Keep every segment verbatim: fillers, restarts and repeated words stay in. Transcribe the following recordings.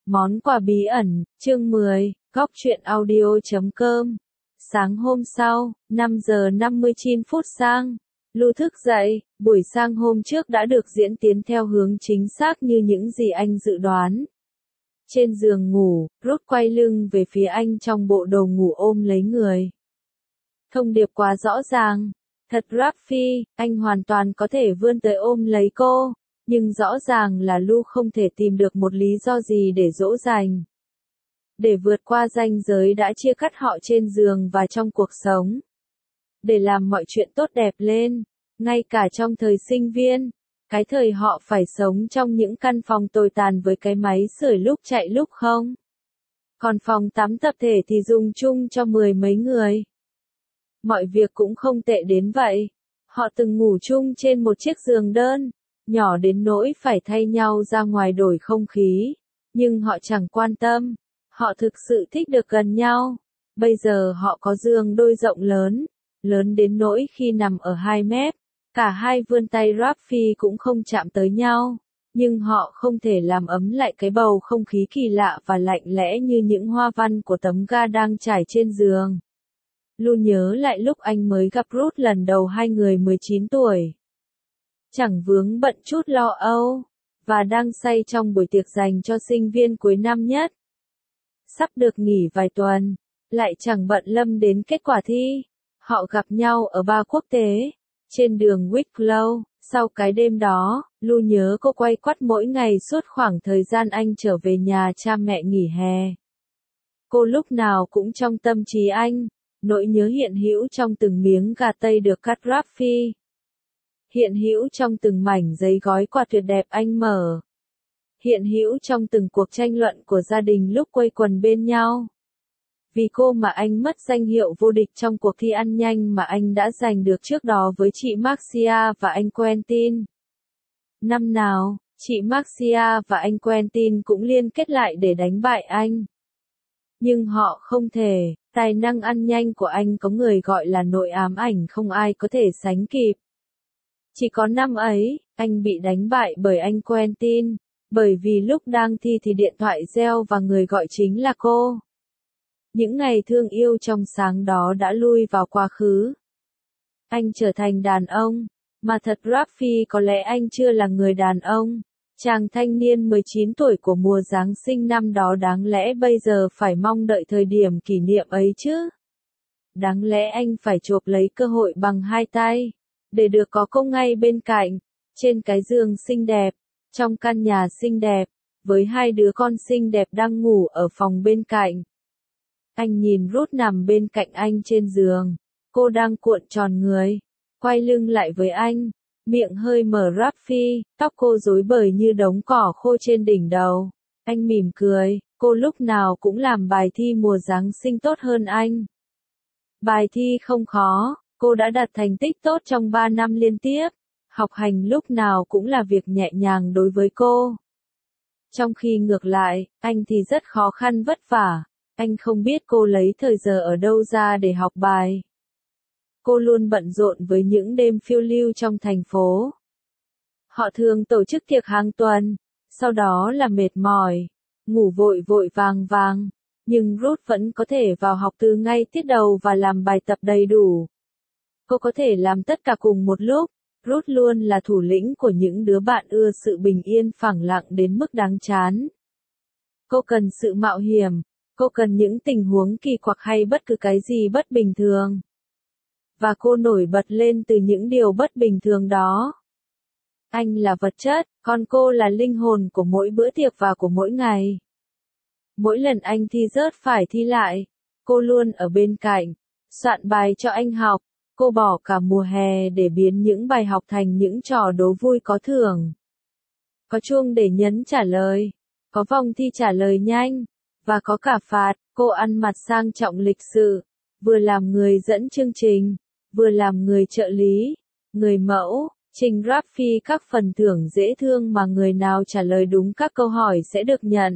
Món quà bí ẩn, chương mười, góc truyện audio chấm com. Sáng hôm sau, năm giờ năm mươi chín phút sang, Lu thức dậy, buổi sang hôm trước đã được diễn tiến theo hướng chính xác như những gì anh dự đoán. Trên giường ngủ, Ruth quay lưng về phía anh trong bộ đồ ngủ ôm lấy người. Thông điệp quá rõ ràng. Thật Rafi, anh hoàn toàn có thể vươn tới ôm lấy cô, nhưng rõ ràng là Lu không thể tìm được một lý do gì để dỗ dành. Để vượt qua ranh giới đã chia cắt họ trên giường và trong cuộc sống. Để làm mọi chuyện tốt đẹp lên, ngay cả trong thời sinh viên, cái thời họ phải sống trong những căn phòng tồi tàn với cái máy sưởi lúc chạy lúc không. Còn phòng tắm tập thể thì dùng chung cho mười mấy người. Mọi việc cũng không tệ đến vậy. Họ từng ngủ chung trên một chiếc giường đơn, nhỏ đến nỗi phải thay nhau ra ngoài đổi không khí, nhưng họ chẳng quan tâm. Họ thực sự thích được gần nhau. Bây giờ họ có giường đôi rộng lớn, lớn đến nỗi khi nằm ở hai mép, cả hai vươn tay Rafi cũng không chạm tới nhau, nhưng họ không thể làm ấm lại cái bầu không khí kỳ lạ và lạnh lẽ như những hoa văn của tấm ga đang trải trên giường. Lu nhớ lại lúc anh mới gặp Ruth lần đầu hai người mười chín tuổi. Chẳng vướng bận chút lo âu, và đang say trong buổi tiệc dành cho sinh viên cuối năm nhất. Sắp được nghỉ vài tuần, lại chẳng bận lâm đến kết quả thi. Họ gặp nhau ở bar quốc tế, trên đường Wicklow. Sau cái đêm đó, Lu nhớ cô quay quắt mỗi ngày suốt khoảng thời gian anh trở về nhà cha mẹ nghỉ hè. Cô lúc nào cũng trong tâm trí anh. Nỗi nhớ hiện hữu trong từng miếng gà tây được cắt Rafi. Hiện hữu trong từng mảnh giấy gói quà tuyệt đẹp anh mở. Hiện hữu trong từng cuộc tranh luận của gia đình lúc quây quần bên nhau. Vì cô mà anh mất danh hiệu vô địch trong cuộc thi ăn nhanh mà anh đã giành được trước đó với chị Marcia và anh Quentin. Năm nào, chị Marcia và anh Quentin cũng liên kết lại để đánh bại anh. Nhưng họ không thể. Tài năng ăn nhanh của anh có người gọi là nỗi ám ảnh không ai có thể sánh kịp. Chỉ có năm ấy, anh bị đánh bại bởi anh Quentin, bởi vì lúc đang thi thì điện thoại reo và người gọi chính là cô. Những ngày thương yêu trong sáng đó đã lui vào quá khứ. Anh trở thành đàn ông, mà thật Rafi có lẽ anh chưa là người đàn ông. Chàng thanh niên mười chín tuổi của mùa Giáng sinh năm đó đáng lẽ bây giờ phải mong đợi thời điểm kỷ niệm ấy chứ. Đáng lẽ anh phải chộp lấy cơ hội bằng hai tay, để được có cô ngay bên cạnh, trên cái giường xinh đẹp, trong căn nhà xinh đẹp, với hai đứa con xinh đẹp đang ngủ ở phòng bên cạnh. Anh nhìn Ruth nằm bên cạnh anh trên giường, cô đang cuộn tròn người, quay lưng lại với anh. Miệng hơi mở Rafi, tóc cô rối bời như đống cỏ khô trên đỉnh đầu. Anh mỉm cười, cô lúc nào cũng làm bài thi mùa Giáng sinh tốt hơn anh. Bài thi không khó, cô đã đạt thành tích tốt trong ba năm liên tiếp. Học hành lúc nào cũng là việc nhẹ nhàng đối với cô. Trong khi ngược lại, anh thì rất khó khăn vất vả. Anh không biết cô lấy thời giờ ở đâu ra để học bài. Cô luôn bận rộn với những đêm phiêu lưu trong thành phố. Họ thường tổ chức tiệc hàng tuần, sau đó là mệt mỏi, ngủ vội vội vàng vàng, nhưng Ruth vẫn có thể vào học từ ngay tiết đầu và làm bài tập đầy đủ. Cô có thể làm tất cả cùng một lúc. Ruth luôn là thủ lĩnh của những đứa bạn ưa sự bình yên phẳng lặng đến mức đáng chán. Cô cần sự mạo hiểm, cô cần những tình huống kỳ quặc hay bất cứ cái gì bất bình thường. Và cô nổi bật lên từ những điều bất bình thường đó. Anh là vật chất, còn cô là linh hồn của mỗi bữa tiệc và của mỗi ngày. Mỗi lần anh thi rớt phải thi lại, cô luôn ở bên cạnh, soạn bài cho anh học. Cô bỏ cả mùa hè để biến những bài học thành những trò đố vui có thưởng. Có chuông để nhấn trả lời, có vòng thi trả lời nhanh, và có cả phạt. Cô ăn mặc sang trọng lịch sự, vừa làm người dẫn chương trình, vừa làm người trợ lý, người mẫu, trình Rafi các phần thưởng dễ thương mà người nào trả lời đúng các câu hỏi sẽ được nhận.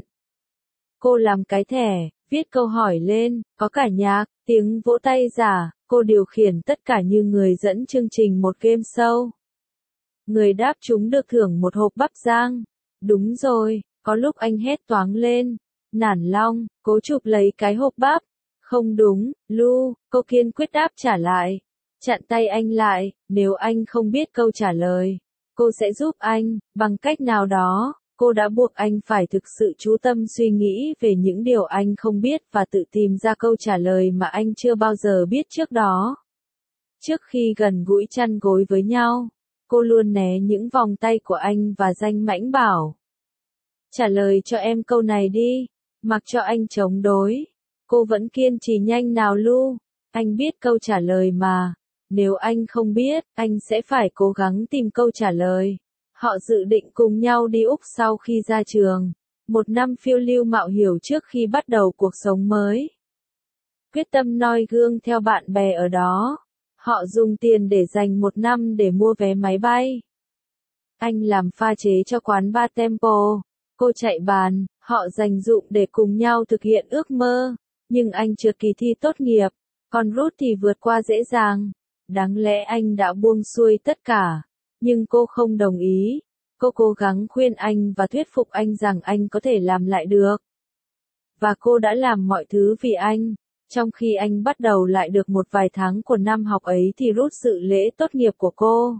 Cô làm cái thẻ, viết câu hỏi lên, có cả nhạc, tiếng vỗ tay giả, cô điều khiển tất cả như người dẫn chương trình một game show. Người đáp trúng được thưởng một hộp bắp rang. Đúng rồi, Có lúc anh hét toáng lên. Nản lòng, cố chụp lấy cái hộp bắp. Không đúng, Lu, cô kiên quyết đáp trả lại. Chặn tay anh lại, nếu anh không biết câu trả lời, cô sẽ giúp anh, bằng cách nào đó. Cô đã buộc anh phải thực sự chú tâm suy nghĩ về những điều anh không biết và tự tìm ra câu trả lời mà anh chưa bao giờ biết trước đó. Trước khi gần gũi chăn gối với nhau, cô luôn né những vòng tay của anh và danh mãnh bảo. Trả lời cho em câu này đi, mặc cho anh chống đối. Cô vẫn kiên trì nhanh nào Lu, anh biết câu trả lời mà. Nếu anh không biết, anh sẽ phải cố gắng tìm câu trả lời. Họ dự định cùng nhau đi Úc sau khi ra trường. Một năm phiêu lưu mạo hiểm trước khi bắt đầu cuộc sống mới. Quyết tâm noi gương theo bạn bè ở đó. Họ dùng tiền để dành một năm để mua vé máy bay. Anh làm pha chế cho quán bar Temple. Cô chạy bàn, họ dành dụm để cùng nhau thực hiện ước mơ. Nhưng anh trượt kỳ thi tốt nghiệp, còn Ruth thì vượt qua dễ dàng. Đáng lẽ anh đã buông xuôi tất cả. Nhưng cô không đồng ý. Cô cố gắng khuyên anh và thuyết phục anh rằng anh có thể làm lại được. Và cô đã làm mọi thứ vì anh. Trong khi anh bắt đầu lại được một vài tháng của năm học ấy thì Ruth dự lễ tốt nghiệp của cô.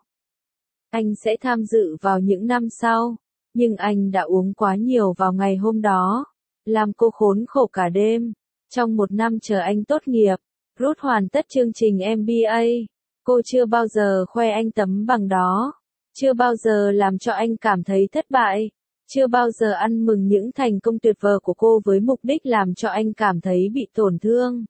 Anh sẽ tham dự vào những năm sau. Nhưng anh đã uống quá nhiều vào ngày hôm đó. Làm cô khốn khổ cả đêm. Trong một năm chờ anh tốt nghiệp, Ruth hoàn tất chương trình em bê a. Cô chưa bao giờ khoe anh tấm bằng đó. Chưa bao giờ làm cho anh cảm thấy thất bại. Chưa bao giờ ăn mừng những thành công tuyệt vời của cô với mục đích làm cho anh cảm thấy bị tổn thương.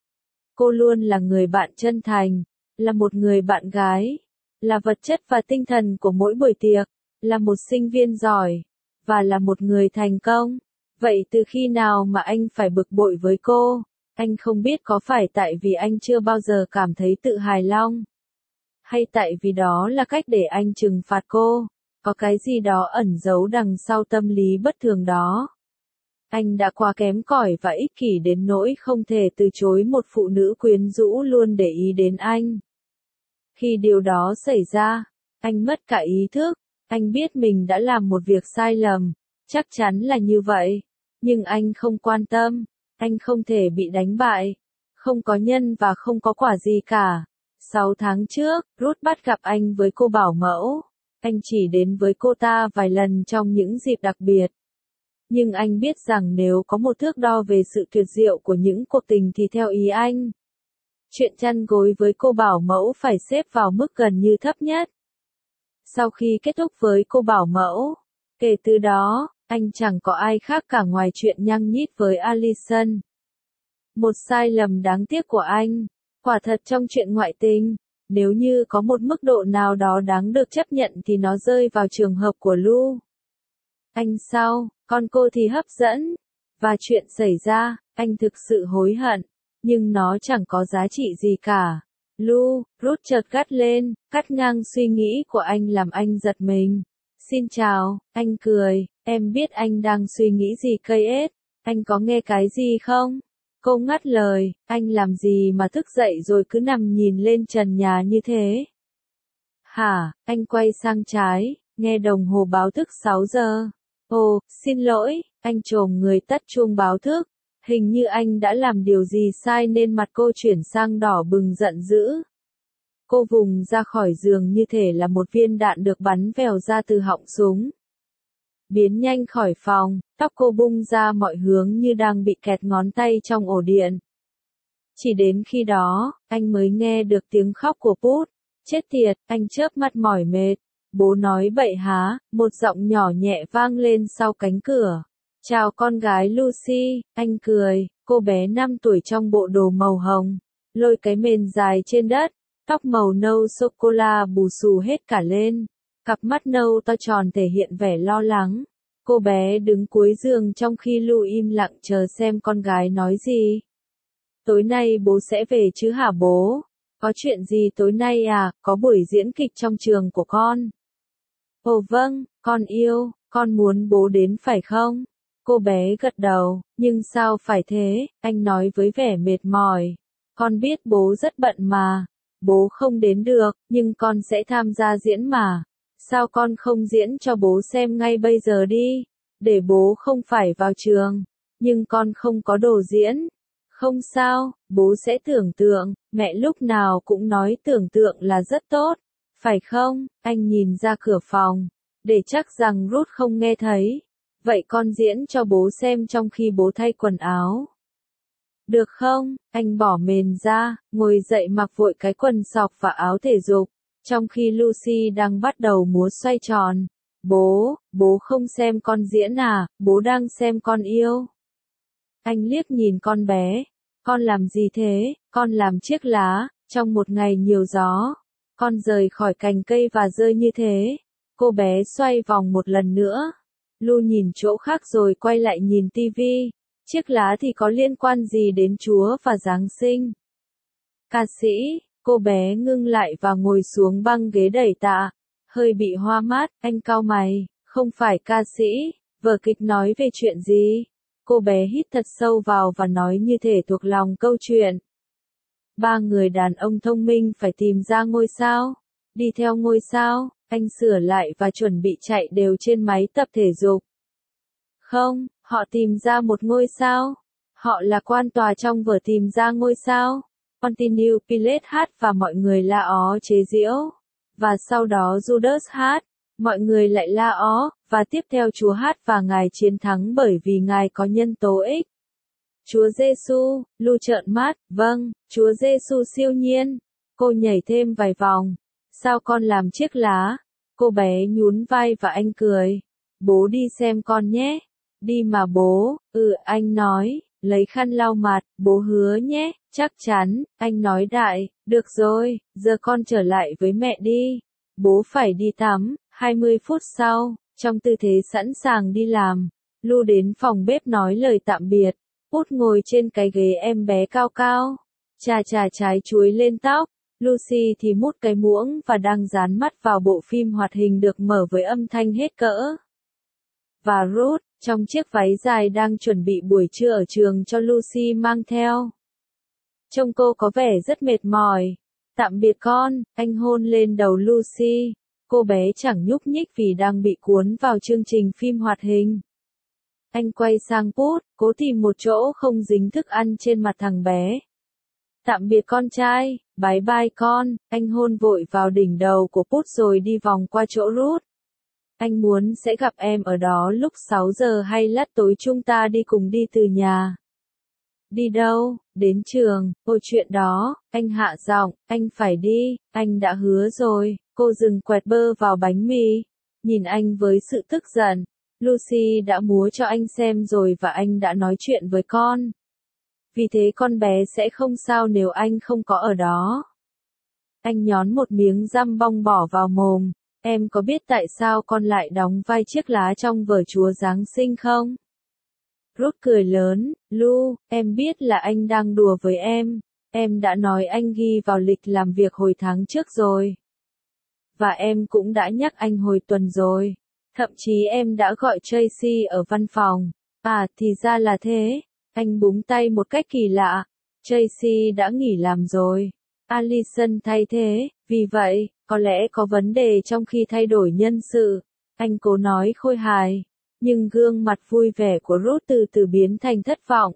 Cô luôn là người bạn chân thành, là một người bạn gái, là vật chất và tinh thần của mỗi buổi tiệc, là một sinh viên giỏi, và là một người thành công. Vậy từ khi nào mà anh phải bực bội với cô? Anh không biết có phải tại vì anh chưa bao giờ cảm thấy tự hài lòng, hay tại vì đó là cách để anh trừng phạt cô. Có cái gì đó ẩn giấu đằng sau tâm lý bất thường đó. Anh đã quá kém cỏi và ích kỷ đến nỗi không thể từ chối một phụ nữ quyến rũ luôn để ý đến anh. Khi điều đó xảy ra, anh mất cả ý thức. Anh biết mình đã làm một việc sai lầm. Chắc chắn là như vậy. Nhưng anh không quan tâm. Anh không thể bị đánh bại. Không có nhân và không có quả gì cả. Sáu tháng trước, Ruth bắt gặp anh với cô bảo mẫu. Anh chỉ đến với cô ta vài lần trong những dịp đặc biệt. Nhưng anh biết rằng nếu có một thước đo về sự tuyệt diệu của những cuộc tình thì theo ý anh, chuyện chăn gối với cô bảo mẫu phải xếp vào mức gần như thấp nhất. Sau khi kết thúc với cô bảo mẫu, kể từ đó, anh chẳng có ai khác cả ngoài chuyện nhăng nhít với Alison. Một sai lầm đáng tiếc của anh, quả thật trong chuyện ngoại tình, nếu như có một mức độ nào đó đáng được chấp nhận thì nó rơi vào trường hợp của Lu. Anh sau, còn cô thì hấp dẫn. Và chuyện xảy ra, anh thực sự hối hận, nhưng nó chẳng có giá trị gì cả. Lu, Ruth chợt gắt lên, cắt ngang suy nghĩ của anh làm anh giật mình. Xin chào, anh cười, em biết anh đang suy nghĩ gì cây ết, anh có nghe cái gì không? Cô ngắt lời, anh làm gì mà thức dậy rồi cứ nằm nhìn lên trần nhà như thế? Hả, anh quay sang trái, nghe đồng hồ báo thức sáu giờ. Ồ, xin lỗi, anh chồm người tắt chuông báo thức. Hình như anh đã làm điều gì sai nên mặt cô chuyển sang đỏ bừng giận dữ. Cô vùng ra khỏi giường như thể là một viên đạn được bắn vèo ra từ họng súng. Biến nhanh khỏi phòng, tóc cô bung ra mọi hướng như đang bị kẹt ngón tay trong ổ điện. Chỉ đến khi đó, anh mới nghe được tiếng khóc của Put. Chết tiệt, anh chớp mắt mỏi mệt. Bố nói bậy há, một giọng nhỏ nhẹ vang lên sau cánh cửa. Chào con gái Lucy, anh cười, cô bé năm tuổi trong bộ đồ màu hồng, lôi cái mền dài trên đất, tóc màu nâu sô-cô-la bù xù hết cả lên, cặp mắt nâu to tròn thể hiện vẻ lo lắng. Cô bé đứng cuối giường trong khi Lu im lặng chờ xem con gái nói gì. Tối nay bố sẽ về chứ hả bố? Có chuyện gì tối nay à, có buổi diễn kịch trong trường của con. Ồ vâng, con yêu, con muốn bố đến phải không? Cô bé gật đầu, nhưng sao phải thế, anh nói với vẻ mệt mỏi. Con biết bố rất bận mà. Bố không đến được, nhưng con sẽ tham gia diễn mà. Sao con không diễn cho bố xem ngay bây giờ đi? để bố không phải vào trường, nhưng con không có đồ diễn. Không sao, bố sẽ tưởng tượng, mẹ lúc nào cũng nói tưởng tượng là rất tốt, phải không? Anh nhìn ra cửa phòng, để chắc rằng Ruth không nghe thấy. Vậy con diễn cho bố xem trong khi bố thay quần áo. Được không? Anh bỏ mền ra, ngồi dậy mặc vội cái quần sọc và áo thể dục, trong khi Lucy đang bắt đầu múa xoay tròn. Bố, bố không xem con diễn à, bố đang xem con yêu. Anh liếc nhìn con bé. Con làm gì thế? Con làm chiếc lá, trong một ngày nhiều gió. Con rời khỏi cành cây và rơi như thế. Cô bé xoay vòng một lần nữa. Lu nhìn chỗ khác rồi quay lại nhìn tivi. Chiếc lá thì có liên quan gì đến Chúa và Giáng sinh? Ca sĩ, cô bé ngưng lại và ngồi xuống băng ghế đẩy tạ. Hơi bị hoa mát, anh cau mày, không phải ca sĩ, vở kịch nói về chuyện gì? Cô bé hít thật sâu vào và nói như thể thuộc lòng câu chuyện. Ba người đàn ông thông minh phải tìm ra ngôi sao. Đi theo ngôi sao, anh sửa lại và chuẩn bị chạy đều trên máy tập thể dục. Không, họ tìm ra một ngôi sao. Họ là quan tòa trong vở tìm ra ngôi sao. Continue Pilate hát và mọi người la ó chế giễu. Và sau đó Judas hát. Mọi người lại la ó, và tiếp theo Chúa hát và Ngài chiến thắng bởi vì Ngài có nhân tố ích. Chúa Giêsu, Lu trợn mắt, vâng, Chúa Giêsu siêu nhiên. Cô nhảy thêm vài vòng. Sao con làm chiếc lá? Cô bé nhún vai và anh cười. Bố đi xem con nhé. Đi mà bố, ừ anh nói, lấy khăn lau mặt, bố hứa nhé, chắc chắn, anh nói đại, được rồi, giờ con trở lại với mẹ đi. Bố phải đi tắm. hai mươi phút sau, trong tư thế sẵn sàng đi làm, Lu đến phòng bếp nói lời tạm biệt. Út ngồi trên cái ghế em bé cao cao, chà chà trái chuối lên tóc. Lucy thì mút cái muỗng và đang dán mắt vào bộ phim hoạt hình được mở với âm thanh hết cỡ. Và Ruth, trong chiếc váy dài đang chuẩn bị buổi trưa ở trường cho Lucy mang theo. Trông cô có vẻ rất mệt mỏi. Tạm biệt con, anh hôn lên đầu Lucy. Cô bé chẳng nhúc nhích vì đang bị cuốn vào chương trình phim hoạt hình. Anh quay sang Put, cố tìm một chỗ không dính thức ăn trên mặt thằng bé. Tạm biệt con trai, bye bye con, anh hôn vội vào đỉnh đầu của Put rồi đi vòng qua chỗ Ruth. Anh muốn sẽ gặp em ở đó lúc sáu giờ hay lát tối chúng ta đi cùng đi từ nhà. Đi đâu? Đến trường. Ôi chuyện đó, anh hạ giọng, anh phải đi, anh đã hứa rồi. Cô dừng quẹt bơ vào bánh mì, nhìn anh với sự tức giận. Lucy đã múa cho anh xem rồi và anh đã nói chuyện với con. Vì thế con bé sẽ không sao nếu anh không có ở đó. Anh nhón một miếng răm bong bỏ vào mồm. Em có biết tại sao con lại đóng vai chiếc lá trong vở Chúa Giáng sinh không? Ruth cười lớn, Lu, em biết là anh đang đùa với em. Em đã nói anh ghi vào lịch làm việc hồi tháng trước rồi. Và em cũng đã nhắc anh hồi tuần rồi. Thậm chí em đã gọi Tracy ở văn phòng. À, thì ra là thế. Anh búng tay một cách kỳ lạ. Tracy đã nghỉ làm rồi. Alison thay thế, vì vậy, có lẽ có vấn đề trong khi thay đổi nhân sự. Anh cố nói khôi hài. Nhưng gương mặt vui vẻ của Ruth từ từ biến thành thất vọng.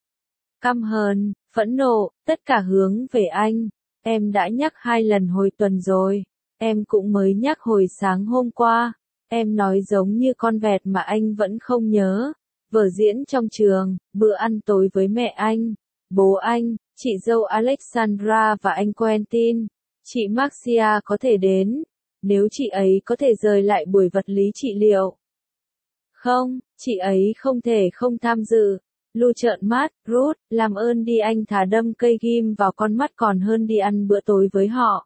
Căm hờn, phẫn nộ, tất cả hướng về anh. Em đã nhắc hai lần hồi tuần rồi. Em cũng mới nhắc hồi sáng hôm qua. Em nói giống như con vẹt mà anh vẫn không nhớ. Vở diễn trong trường, bữa ăn tối với mẹ anh, bố anh, chị dâu Alexandra và anh Quentin. Chị Marcia có thể đến. Nếu chị ấy có thể rời lại buổi vật lý trị liệu. Không, chị ấy không thể không tham dự. Lu trợn mắt, Ruth, làm ơn đi anh thà đâm cây ghim vào con mắt còn hơn đi ăn bữa tối với họ.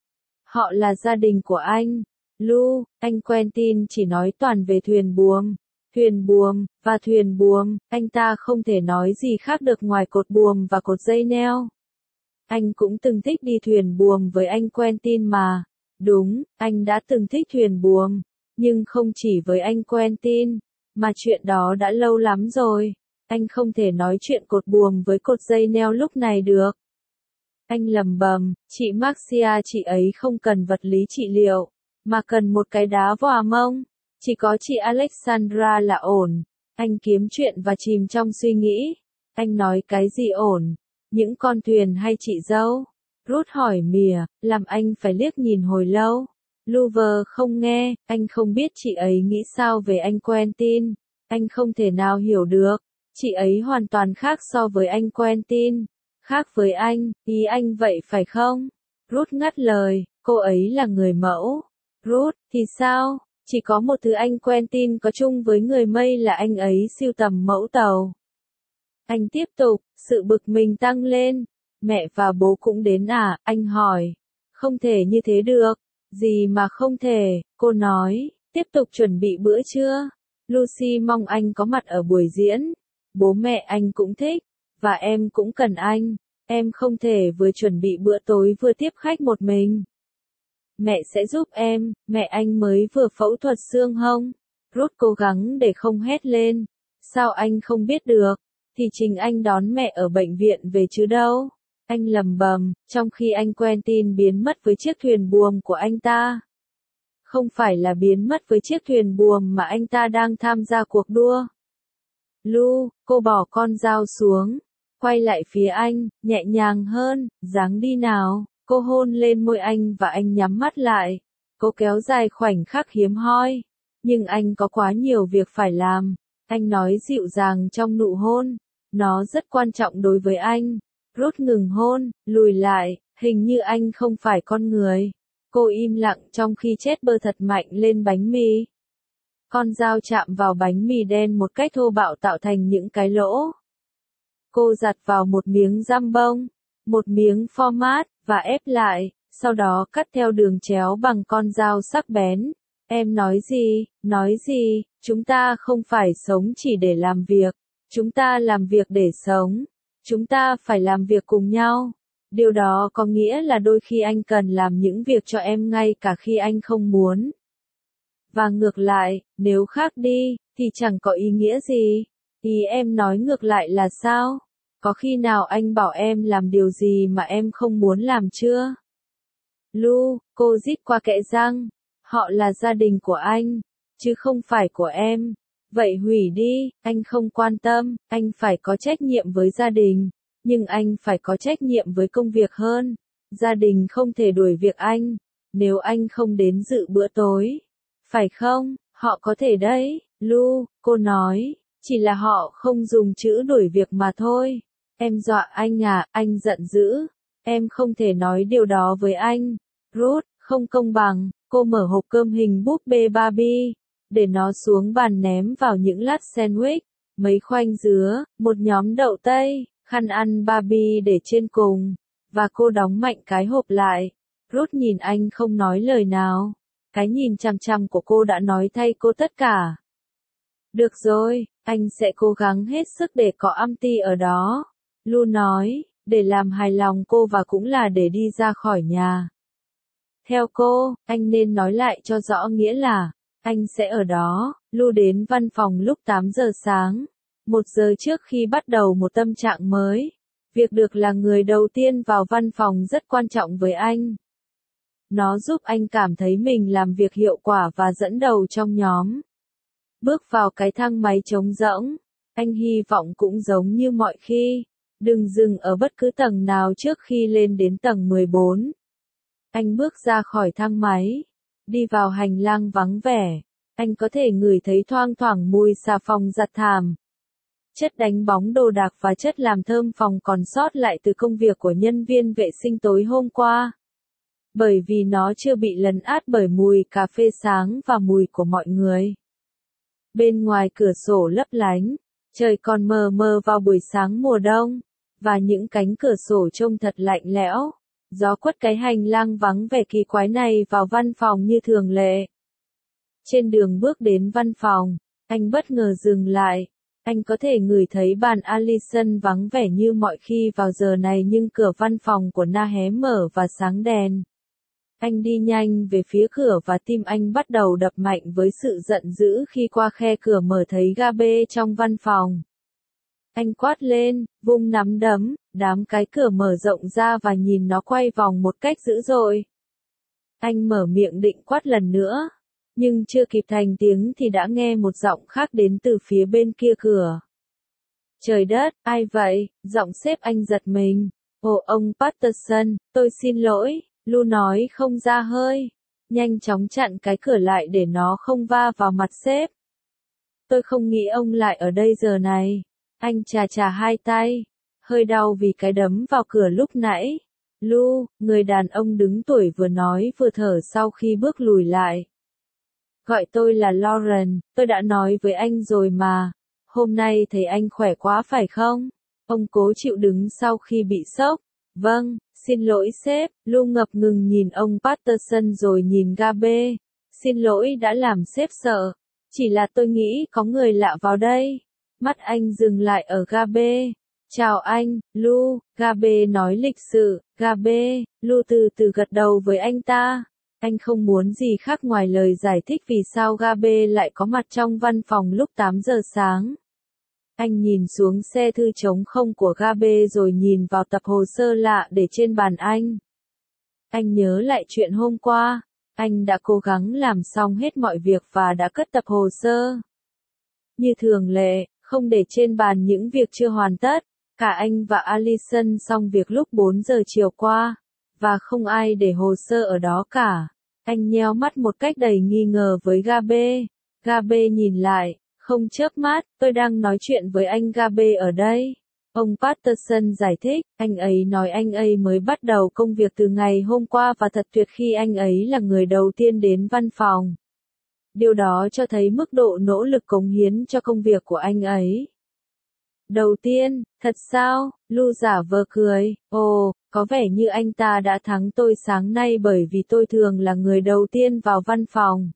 Họ là gia đình của anh. Lu, anh Quentin chỉ nói toàn về thuyền buồm. Thuyền buồm, và thuyền buồm, anh ta không thể nói gì khác được ngoài cột buồm và cột dây neo. Anh cũng từng thích đi thuyền buồm với anh Quentin mà. Đúng, anh đã từng thích thuyền buồm. Nhưng không chỉ với anh Quentin, mà chuyện đó đã lâu lắm rồi. Anh không thể nói chuyện cột buồm với cột dây neo lúc này được. Anh lầm bầm, chị Marcia chị ấy không cần vật lý trị liệu, mà cần một cái đá vòa mông. Chỉ có chị Alexandra là ổn. Anh kiếm chuyện và chìm trong suy nghĩ. Anh nói cái gì ổn? Những con thuyền hay chị dâu? Ruth hỏi mỉa, làm anh phải liếc nhìn hồi lâu. Lover không nghe, anh không biết chị ấy nghĩ sao về anh Quentin. Anh không thể nào hiểu được. Chị ấy hoàn toàn khác so với anh Quentin. Khác với anh, ý anh vậy phải không? Ruth ngắt lời, cô ấy là người mẫu. Ruth, thì sao? Chỉ có một thứ anh Quentin có chung với người Mây là anh ấy sưu tầm mẫu tàu. Anh tiếp tục, sự bực mình tăng lên. Mẹ và bố cũng đến à? Anh hỏi. Không thể như thế được. Gì mà không thể, cô nói. Tiếp tục chuẩn bị bữa trưa. Lucy mong anh có mặt ở buổi diễn. Bố mẹ anh cũng thích. Và em cũng cần anh. Em không thể vừa chuẩn bị bữa tối vừa tiếp khách một mình. Mẹ sẽ giúp em, mẹ anh mới vừa phẫu thuật xương hông. Ruth cố gắng để không hét lên. Sao anh không biết được? Thì chính anh đón mẹ ở bệnh viện về chứ đâu. Anh lầm bầm, trong khi anh Quentin biến mất với chiếc thuyền buồm của anh ta. Không phải là biến mất với chiếc thuyền buồm mà anh ta đang tham gia cuộc đua. Lu, cô bỏ con dao xuống. Quay lại phía anh, nhẹ nhàng hơn, dáng đi nào. Cô hôn lên môi anh và anh nhắm mắt lại. Cô kéo dài khoảnh khắc hiếm hoi. Nhưng anh có quá nhiều việc phải làm. Anh nói dịu dàng trong nụ hôn. Nó rất quan trọng đối với anh. Ruth ngừng hôn, lùi lại, hình như anh không phải con người. Cô im lặng trong khi chết bơ thật mạnh lên bánh mì. Con dao chạm vào bánh mì đen một cách thô bạo tạo thành những cái lỗ. Cô giặt vào một miếng jambon, một miếng format, và ép lại, sau đó cắt theo đường chéo bằng con dao sắc bén. Em nói gì, nói gì, chúng ta không phải sống chỉ để làm việc, chúng ta làm việc để sống, chúng ta phải làm việc cùng nhau. Điều đó có nghĩa là đôi khi anh cần làm những việc cho em ngay cả khi anh không muốn. Và ngược lại, nếu khác đi, thì chẳng có ý nghĩa gì. Ý em nói ngược lại là sao? Có khi nào anh bảo em làm điều gì mà em không muốn làm chưa? Lu, cô rít qua kẽ răng. Họ là gia đình của anh, chứ không phải của em. Vậy hủy đi, anh không quan tâm, anh phải có trách nhiệm với gia đình. Nhưng anh phải có trách nhiệm với công việc hơn. Gia đình không thể đuổi việc anh, nếu anh không đến dự bữa tối. Phải không? Họ có thể đấy, Lu, cô nói. Chỉ là họ không dùng chữ đuổi việc mà thôi. Em dọa anh à, anh giận dữ. Em không thể nói điều đó với anh. Ruth, không công bằng. Cô mở hộp cơm hình búp bê Barbie. Để nó xuống bàn ném vào những lát sandwich. Mấy khoanh dứa, một nhóm đậu tây, khăn ăn Barbie để trên cùng. Và cô đóng mạnh cái hộp lại. Ruth nhìn anh không nói lời nào. Cái nhìn chằm chằm của cô đã nói thay cô tất cả. Được rồi, anh sẽ cố gắng hết sức để có Auntie ở đó. Lu nói, để làm hài lòng cô và cũng là để đi ra khỏi nhà. Theo cô, anh nên nói lại cho rõ nghĩa là, anh sẽ ở đó. Lu đến văn phòng lúc tám giờ sáng, một giờ trước khi bắt đầu một tâm trạng mới. Việc được là người đầu tiên vào văn phòng rất quan trọng với anh. Nó giúp anh cảm thấy mình làm việc hiệu quả và dẫn đầu trong nhóm. Bước vào cái thang máy trống rỗng, anh hy vọng cũng giống như mọi khi. Đừng dừng ở bất cứ tầng nào trước khi lên đến tầng mười bốn. Anh bước ra khỏi thang máy, đi vào hành lang vắng vẻ. Anh có thể ngửi thấy thoang thoảng mùi xà phòng giặt thảm. Chất đánh bóng đồ đạc và chất làm thơm phòng còn sót lại từ công việc của nhân viên vệ sinh tối hôm qua. Bởi vì nó chưa bị lấn át bởi mùi cà phê sáng và mùi của mọi người. Bên ngoài cửa sổ lấp lánh, trời còn mờ mờ vào buổi sáng mùa đông, và những cánh cửa sổ trông thật lạnh lẽo. Gió quất cái hành lang vắng vẻ kỳ quái này vào văn phòng như thường lệ. Trên đường bước đến văn phòng, anh bất ngờ dừng lại. Anh có thể ngửi thấy bàn Alison vắng vẻ như mọi khi vào giờ này nhưng cửa văn phòng của Na hé mở và sáng đèn. Anh đi nhanh về phía cửa và tim anh bắt đầu đập mạnh với sự giận dữ khi qua khe cửa mở thấy Gabe trong văn phòng. Anh quát lên, vung nắm đấm, đám cái cửa mở rộng ra và nhìn nó quay vòng một cách dữ dội. Anh mở miệng định quát lần nữa, Nhưng chưa kịp thành tiếng thì đã nghe một giọng khác đến từ phía bên kia cửa. Trời đất, ai vậy? Giọng sếp anh giật mình. Ồ, ông Patterson, tôi xin lỗi, Lu nói không ra hơi. Nhanh chóng chặn cái cửa lại để nó không va vào mặt sếp. Tôi không nghĩ ông lại ở đây giờ này. Anh chà chà hai tay. Hơi đau vì cái đấm vào cửa lúc nãy. Lu, người đàn ông đứng tuổi vừa nói vừa thở sau khi bước lùi lại. Gọi tôi là Lauren, tôi đã nói với anh rồi mà. Hôm nay thấy anh khỏe quá phải không? Ông cố chịu đứng sau khi bị sốc. Vâng, xin lỗi sếp, Lu ngập ngừng nhìn ông Patterson rồi nhìn Gabe. Xin lỗi đã làm sếp sợ. Chỉ là tôi nghĩ có người lạ vào đây. Mắt anh dừng lại ở Gabe. Chào anh, Lu, Gabe nói lịch sự. Gabe, Lu từ từ gật đầu với anh ta. Anh không muốn gì khác ngoài lời giải thích vì sao Gabe lại có mặt trong văn phòng lúc tám giờ sáng. Anh nhìn xuống xe thư trống không của Gabe rồi nhìn vào tập hồ sơ lạ để trên bàn anh. Anh nhớ lại chuyện hôm qua. Anh đã cố gắng làm xong hết mọi việc và đã cất tập hồ sơ. Như thường lệ, không để trên bàn những việc chưa hoàn tất. Cả anh và Allison xong việc lúc bốn giờ chiều qua. Và không ai để hồ sơ ở đó cả. Anh nheo mắt một cách đầy nghi ngờ với Gabe. Gabe nhìn lại, không chớp mắt, tôi đang nói chuyện với anh Gabe ở đây. Ông Patterson giải thích, anh ấy nói anh ấy mới bắt đầu công việc từ ngày hôm qua và thật tuyệt khi anh ấy là người đầu tiên đến văn phòng. Điều đó cho thấy mức độ nỗ lực cống hiến cho công việc của anh ấy. Đầu tiên, thật sao? Lu giả vờ cười, ồ, có vẻ như anh ta đã thắng tôi sáng nay bởi vì tôi thường là người đầu tiên vào văn phòng.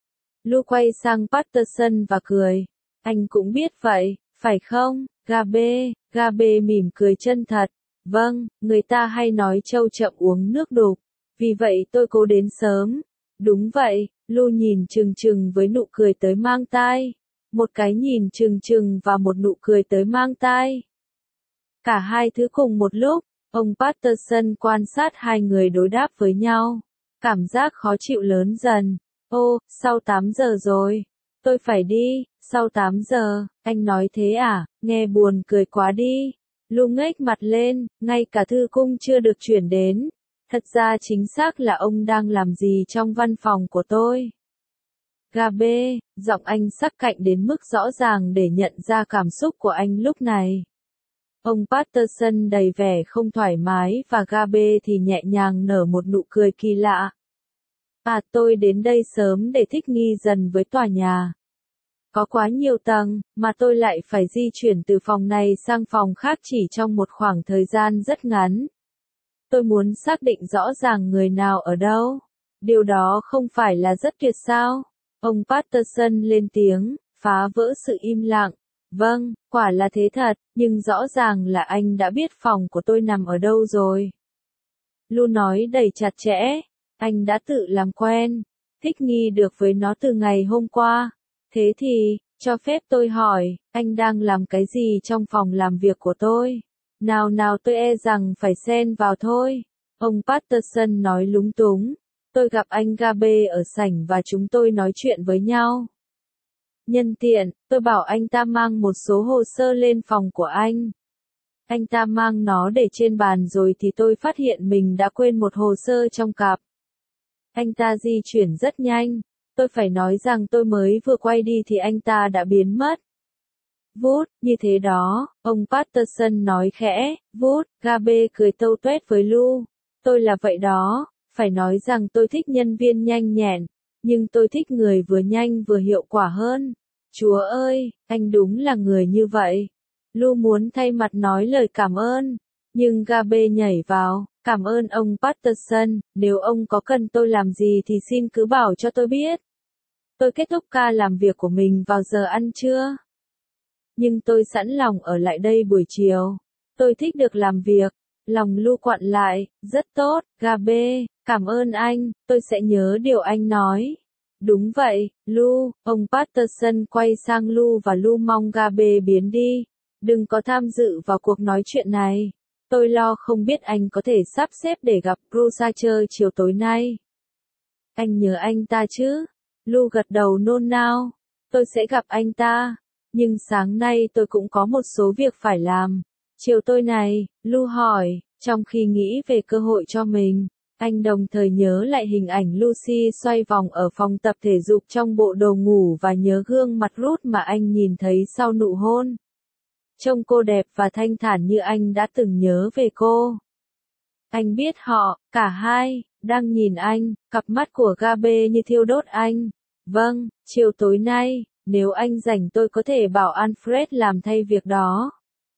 Lu quay sang Patterson và cười, anh cũng biết vậy, phải không, Gabe? Gabe mỉm cười chân thật, vâng, người ta hay nói trâu chậm uống nước đục, vì vậy tôi cố đến sớm. Đúng vậy, Lu nhìn chừng chừng với nụ cười tới mang tai. Một cái nhìn chừng chừng và một nụ cười tới mang tai. Cả hai thứ cùng một lúc, ông Patterson quan sát hai người đối đáp với nhau. Cảm giác khó chịu lớn dần. Ô, sau tám giờ rồi. Tôi phải đi, sau tám giờ, anh nói thế à, nghe buồn cười quá đi. Lu nghếch mặt lên, ngay cả thư cung chưa được chuyển đến. Thật ra chính xác là ông đang làm gì trong văn phòng của tôi. Gabe, giọng anh sắc cạnh đến mức rõ ràng để nhận ra cảm xúc của anh lúc này. Ông Patterson đầy vẻ không thoải mái và Gabe thì nhẹ nhàng nở một nụ cười kỳ lạ. À, tôi đến đây sớm để thích nghi dần với tòa nhà. Có quá nhiều tầng, mà tôi lại phải di chuyển từ phòng này sang phòng khác chỉ trong một khoảng thời gian rất ngắn. Tôi muốn xác định rõ ràng người nào ở đâu. Điều đó không phải là rất tuyệt sao? Ông Patterson lên tiếng, phá vỡ sự im lặng. Vâng, quả là thế thật, nhưng rõ ràng là anh đã biết phòng của tôi nằm ở đâu rồi. Lu nói đầy chặt chẽ, anh đã tự làm quen, thích nghi được với nó từ ngày hôm qua. Thế thì, cho phép tôi hỏi, anh đang làm cái gì trong phòng làm việc của tôi? Nào nào tôi e rằng phải xen vào thôi. Ông Patterson nói lúng túng. Tôi gặp anh Gabe ở sảnh và chúng tôi nói chuyện với nhau. Nhân tiện, tôi bảo anh ta mang một số hồ sơ lên phòng của anh. Anh ta mang nó để trên bàn rồi thì tôi phát hiện mình đã quên một hồ sơ trong cặp. Anh ta di chuyển rất nhanh. Tôi phải nói rằng tôi mới vừa quay đi thì anh ta đã biến mất. Vút, như thế đó, ông Patterson nói khẽ, vút, Gabe cười tâu tuét với Lu. Tôi là vậy đó. Phải nói rằng tôi thích nhân viên nhanh nhẹn, nhưng tôi thích người vừa nhanh vừa hiệu quả hơn. Chúa ơi, anh đúng là người như vậy. Lu muốn thay mặt nói lời cảm ơn, nhưng Gabe nhảy vào, cảm ơn ông Patterson, nếu ông có cần tôi làm gì thì xin cứ bảo cho tôi biết. Tôi kết thúc ca làm việc của mình vào giờ ăn trưa. Nhưng tôi sẵn lòng ở lại đây buổi chiều. Tôi thích được làm việc. Lòng Lu quặn lại, rất tốt, Gabe, cảm ơn anh, tôi sẽ nhớ điều anh nói. Đúng vậy, Lu, ông Patterson quay sang Lu và Lu mong Gabe biến đi. Đừng có tham dự vào cuộc nói chuyện này. Tôi lo không biết anh có thể sắp xếp để gặp Brusacher chiều tối nay. Anh nhớ anh ta chứ? Lu gật đầu nôn nao. Tôi sẽ gặp anh ta. Nhưng sáng nay tôi cũng có một số việc phải làm. Chiều tối này, Lu hỏi, trong khi nghĩ về cơ hội cho mình. Anh đồng thời nhớ lại hình ảnh Lucy xoay vòng ở phòng tập thể dục trong bộ đồ ngủ và nhớ gương mặt Ruth mà anh nhìn thấy sau nụ hôn. Trông cô đẹp và thanh thản như anh đã từng nhớ về cô. Anh biết họ, cả hai, đang nhìn anh, cặp mắt của Gabe như thiêu đốt anh. Vâng, chiều tối nay, nếu anh rảnh tôi có thể bảo Alfred làm thay việc đó.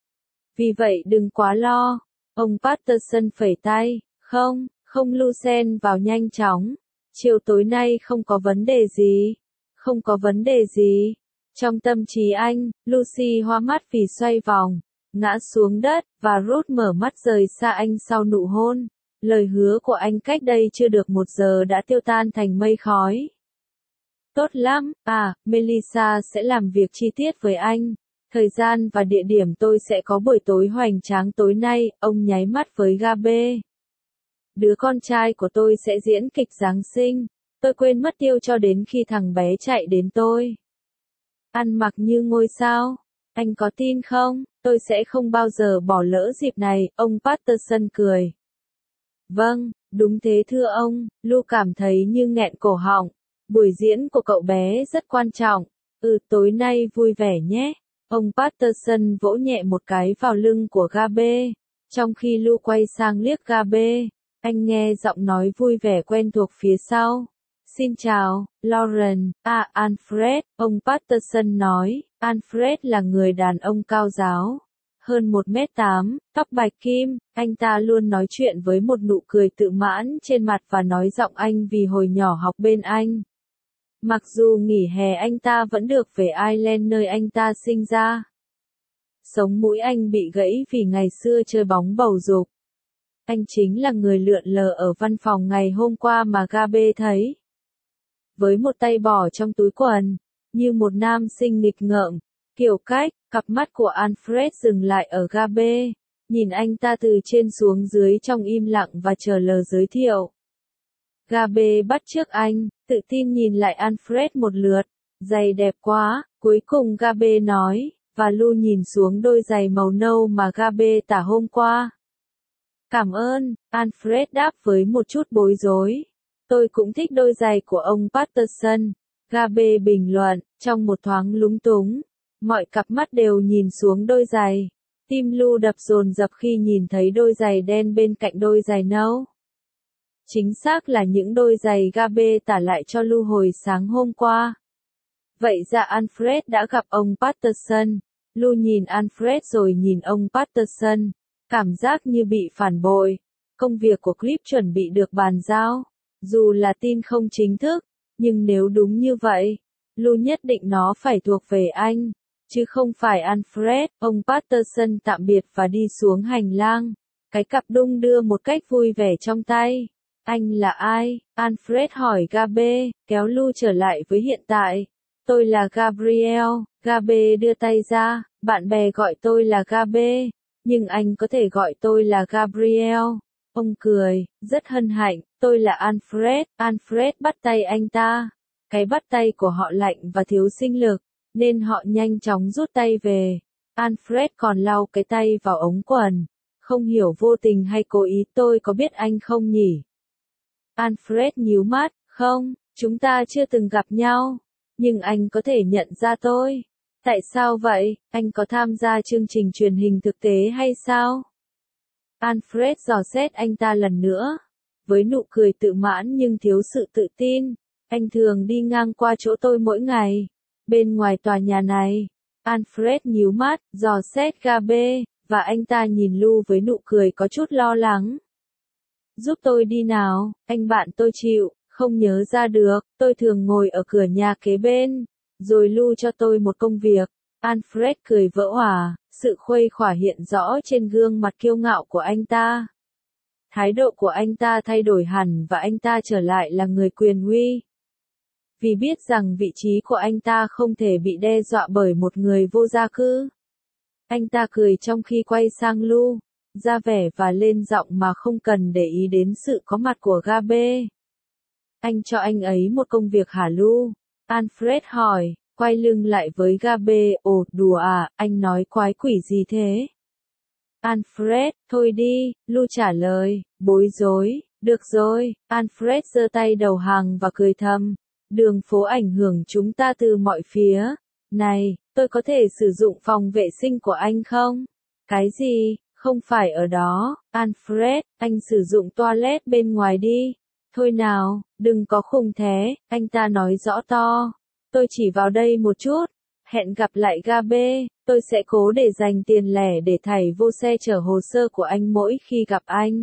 Vì vậy đừng quá lo. Ông Patterson phẩy tay, không, không Lucen vào nhanh chóng. Chiều tối nay không có vấn đề gì. Không có vấn đề gì. Trong tâm trí anh, Lucy hoa mắt vì xoay vòng, ngã xuống đất, và Ruth mở mắt rời xa anh sau nụ hôn. Lời hứa của anh cách đây chưa được một giờ đã tiêu tan thành mây khói. Tốt lắm, à, Melissa sẽ làm việc chi tiết với anh. Thời gian và địa điểm tôi sẽ có buổi tối hoành tráng tối nay, ông nháy mắt với Gabe. Đứa con trai của tôi sẽ diễn kịch Giáng sinh. Tôi quên mất tiêu cho đến khi thằng bé chạy đến tôi. Ăn mặc như ngôi sao. Anh có tin không? Tôi sẽ không bao giờ bỏ lỡ dịp này, ông Patterson cười. Vâng, đúng thế thưa ông, Lu cảm thấy như nghẹn cổ họng. Buổi diễn của cậu bé rất quan trọng. Ừ, tối nay vui vẻ nhé. Ông Patterson vỗ nhẹ một cái vào lưng của Gabe. Trong khi Lu quay sang liếc Gabe, anh nghe giọng nói vui vẻ quen thuộc phía sau. Xin chào, Lauren, à, Alfred, ông Patterson nói. Alfred là người đàn ông cao ráo. Hơn một mét tám, tóc bạch kim, anh ta luôn nói chuyện với một nụ cười tự mãn trên mặt và nói giọng Anh vì hồi nhỏ học bên anh. Mặc dù nghỉ hè anh ta vẫn được về Ireland nơi anh ta sinh ra. Sống mũi anh bị gãy vì ngày xưa chơi bóng bầu dục. Anh chính là người lượn lờ ở văn phòng ngày hôm qua mà Gabe thấy. Với một tay bỏ trong túi quần, như một nam sinh nghịch ngợm, kiểu cách, cặp mắt của Alfred dừng lại ở Gabe, nhìn anh ta từ trên xuống dưới trong im lặng và chờ lời giới thiệu. Gabe bắt chước anh, tự tin nhìn lại Alfred một lượt, giày đẹp quá, cuối cùng Gabe nói, và Lu nhìn xuống đôi giày màu nâu mà Gabe tả hôm qua. Cảm ơn, Alfred đáp với một chút bối rối. Tôi cũng thích đôi giày của ông Patterson. Gabe bình luận, trong một thoáng lúng túng. Mọi cặp mắt đều nhìn xuống đôi giày. Tim Lu đập dồn dập khi nhìn thấy đôi giày đen bên cạnh đôi giày nâu. Chính xác là những đôi giày Gabe tả lại cho Lu hồi sáng hôm qua. Vậy ra Alfred đã gặp ông Patterson. Lu nhìn Alfred rồi nhìn ông Patterson. Cảm giác như bị phản bội. Công việc của clip chuẩn bị được bàn giao. Dù là tin không chính thức, nhưng nếu đúng như vậy, Lu nhất định nó phải thuộc về anh, chứ không phải Alfred. Ông Patterson tạm biệt và đi xuống hành lang. Cái cặp đung đưa một cách vui vẻ trong tay. Anh là ai? Alfred hỏi Gabe, kéo Lu trở lại với hiện tại. Tôi là Gabriel. Gabe đưa tay ra, bạn bè gọi tôi là Gabe, nhưng anh có thể gọi tôi là Gabriel. Ông cười, rất hân hạnh, tôi là Alfred. Alfred bắt tay anh ta. Cái bắt tay của họ lạnh và thiếu sinh lực, nên họ nhanh chóng rút tay về. Alfred còn lau cái tay vào ống quần. Không hiểu vô tình hay cố ý tôi có biết anh không nhỉ? Alfred nhíu mắt, không, chúng ta chưa từng gặp nhau. Nhưng anh có thể nhận ra tôi. Tại sao vậy? Anh có tham gia chương trình truyền hình thực tế hay sao? Alfred dò xét anh ta lần nữa. Với nụ cười tự mãn nhưng thiếu sự tự tin. Anh thường đi ngang qua chỗ tôi mỗi ngày. Bên ngoài tòa nhà này. Alfred nhíu mắt, dò xét Gabe, và anh ta nhìn Lu với nụ cười có chút lo lắng. Giúp tôi đi nào, anh bạn tôi chịu, không nhớ ra được, tôi thường ngồi ở cửa nhà kế bên. Rồi Lu cho tôi một công việc. Alfred cười vỡ òa, sự khuây khỏa hiện rõ trên gương mặt kiêu ngạo của anh ta. Thái độ của anh ta thay đổi hẳn và anh ta trở lại là người quyền uy. Vì biết rằng vị trí của anh ta không thể bị đe dọa bởi một người vô gia cư. Anh ta cười trong khi quay sang Lu, ra vẻ và lên giọng mà không cần để ý đến sự có mặt của Gabe. anh cho anh ấy một công việc hả Lu? Alfred hỏi, quay lưng lại với Gabe, ồ, đùa à, anh nói quái quỷ gì thế? Alfred, thôi đi, Lu trả lời, bối rối, được rồi, Alfred giơ tay đầu hàng và cười thầm, đường phố ảnh hưởng chúng ta từ mọi phía, này, tôi có thể sử dụng phòng vệ sinh của anh không? Cái gì, không phải ở đó, Alfred, anh sử dụng toilet bên ngoài đi, thôi nào, đừng có khùng thế, anh ta nói rõ to, tôi chỉ vào đây một chút. Hẹn gặp lại Gabe, tôi sẽ cố để dành tiền lẻ để thảy vô xe chở hồ sơ của anh mỗi khi gặp anh.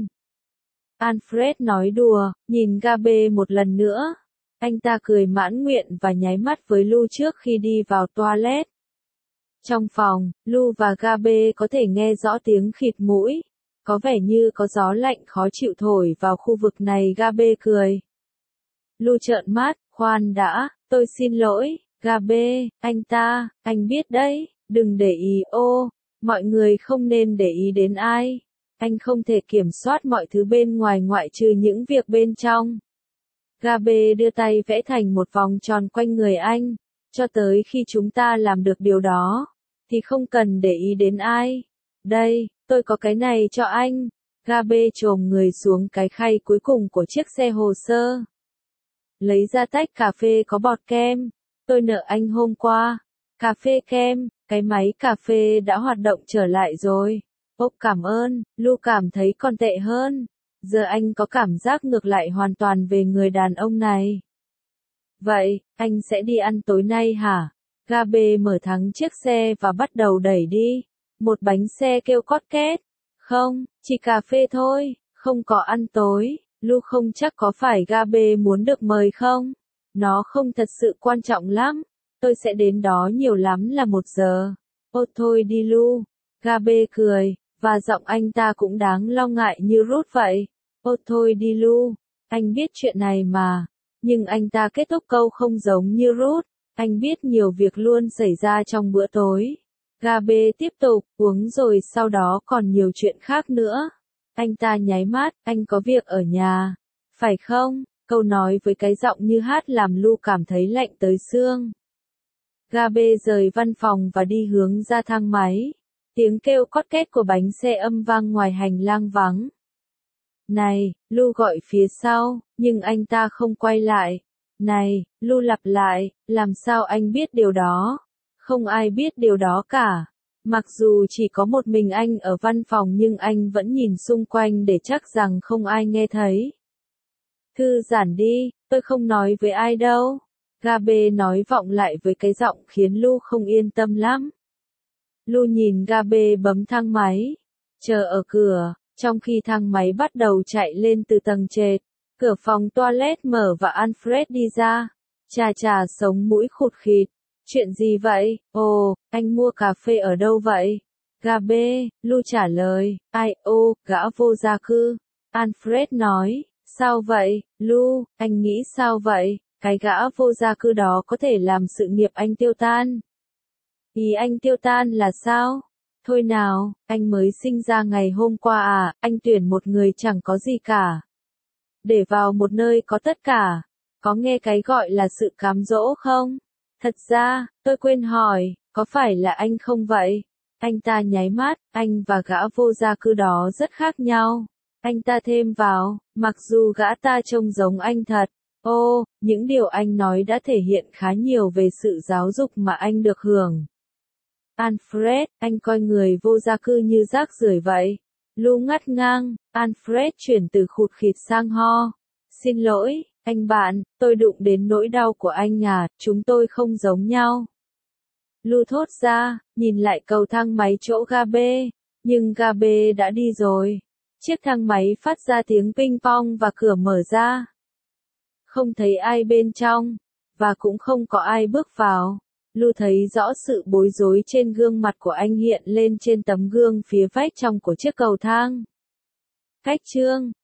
Alfred nói đùa, nhìn Gabe một lần nữa. Anh ta cười mãn nguyện và nháy mắt với Lu trước khi đi vào toilet. Trong phòng, Lu và Gabe có thể nghe rõ tiếng khịt mũi. Có vẻ như có gió lạnh khó chịu thổi vào khu vực này. Gabe cười. Lu trợn mắt, khoan đã, tôi xin lỗi. Gabe, anh ta, anh biết đấy, đừng để ý ô, mọi người không nên để ý đến ai. Anh không thể kiểm soát mọi thứ bên ngoài ngoại trừ những việc bên trong. Gabe đưa tay vẽ thành một vòng tròn quanh người anh, cho tới khi chúng ta làm được điều đó, thì không cần để ý đến ai. Đây, tôi có cái này cho anh. Gabe chồm người xuống cái khay cuối cùng của chiếc xe hồ sơ. Lấy ra tách cà phê có bọt kem. Tôi nợ anh hôm qua. Cà phê kem, cái máy cà phê đã hoạt động trở lại rồi. Ốc cảm ơn, Lu cảm thấy còn tệ hơn. Giờ anh có cảm giác ngược lại hoàn toàn về người đàn ông này. Vậy, anh sẽ đi ăn tối nay hả? Gabe mở thắng chiếc xe và bắt đầu đẩy đi. Một bánh xe kêu cót két. Không, chỉ cà phê thôi, không có ăn tối. Lu không chắc có phải Gabe muốn được mời không? Nó không thật sự quan trọng lắm. Tôi sẽ đến đó nhiều lắm là một giờ. Ô thôi đi Lu. Gabe cười, và giọng anh ta cũng đáng lo ngại như Ruth vậy. Ô thôi đi Lu. Anh biết chuyện này mà. Nhưng anh ta kết thúc câu không giống như Ruth. Anh biết nhiều việc luôn xảy ra trong bữa tối. Gabe tiếp tục, uống rồi sau đó còn nhiều chuyện khác nữa. Anh ta nháy mắt, anh có việc ở nhà. Phải không? Câu nói với cái giọng như hát làm Lu cảm thấy lạnh tới xương. Gabe rời văn phòng và đi hướng ra thang máy. Tiếng kêu cót két của bánh xe âm vang ngoài hành lang vắng. Này, Lu gọi phía sau, nhưng anh ta không quay lại. Này, Lu lặp lại, làm sao anh biết điều đó? Không ai biết điều đó cả. Mặc dù chỉ có một mình anh ở văn phòng nhưng anh vẫn nhìn xung quanh để chắc rằng không ai nghe thấy. Thư giãn đi, tôi không nói với ai đâu. Gabe nói vọng lại với cái giọng khiến Lu không yên tâm lắm. Lu nhìn Gabe bấm thang máy. Chờ ở cửa, trong khi thang máy bắt đầu chạy lên từ tầng trệt. Cửa phòng toilet mở và Alfred đi ra. Chà chà sống mũi khụt khịt. Chuyện gì vậy? Ồ, anh mua cà phê ở đâu vậy? Gabe, Lu trả lời. Ai ô, gã vô gia cư. Alfred nói. Sao vậy, Lu, anh nghĩ sao vậy? Cái gã vô gia cư đó có thể làm sự nghiệp anh tiêu tan. Ý anh tiêu tan là sao? Thôi nào, anh mới sinh ra ngày hôm qua à, anh tuyển một người chẳng có gì cả. Để vào một nơi có tất cả. Có nghe cái gọi là sự cám dỗ không? Thật ra, tôi quên hỏi, có phải là anh không vậy? Anh ta nháy mắt, anh và gã vô gia cư đó rất khác nhau. Anh ta thêm vào, mặc dù gã ta trông giống anh thật. Ô, những điều anh nói đã thể hiện khá nhiều về sự giáo dục mà anh được hưởng. Alfred, anh coi người vô gia cư như rác rưởi vậy. Lu ngắt ngang, Alfred chuyển từ khụt khịt sang ho. Xin lỗi, anh bạn, tôi đụng đến nỗi đau của anh à, chúng tôi không giống nhau. Lu thốt ra, nhìn lại cầu thang máy chỗ Gabe, nhưng Gabe đã đi rồi. Chiếc thang máy phát ra tiếng ping pong và cửa mở ra. Không thấy ai bên trong, và cũng không có ai bước vào. Lu thấy rõ sự bối rối trên gương mặt của anh hiện lên trên tấm gương phía vách trong của chiếc cầu thang. Cách chương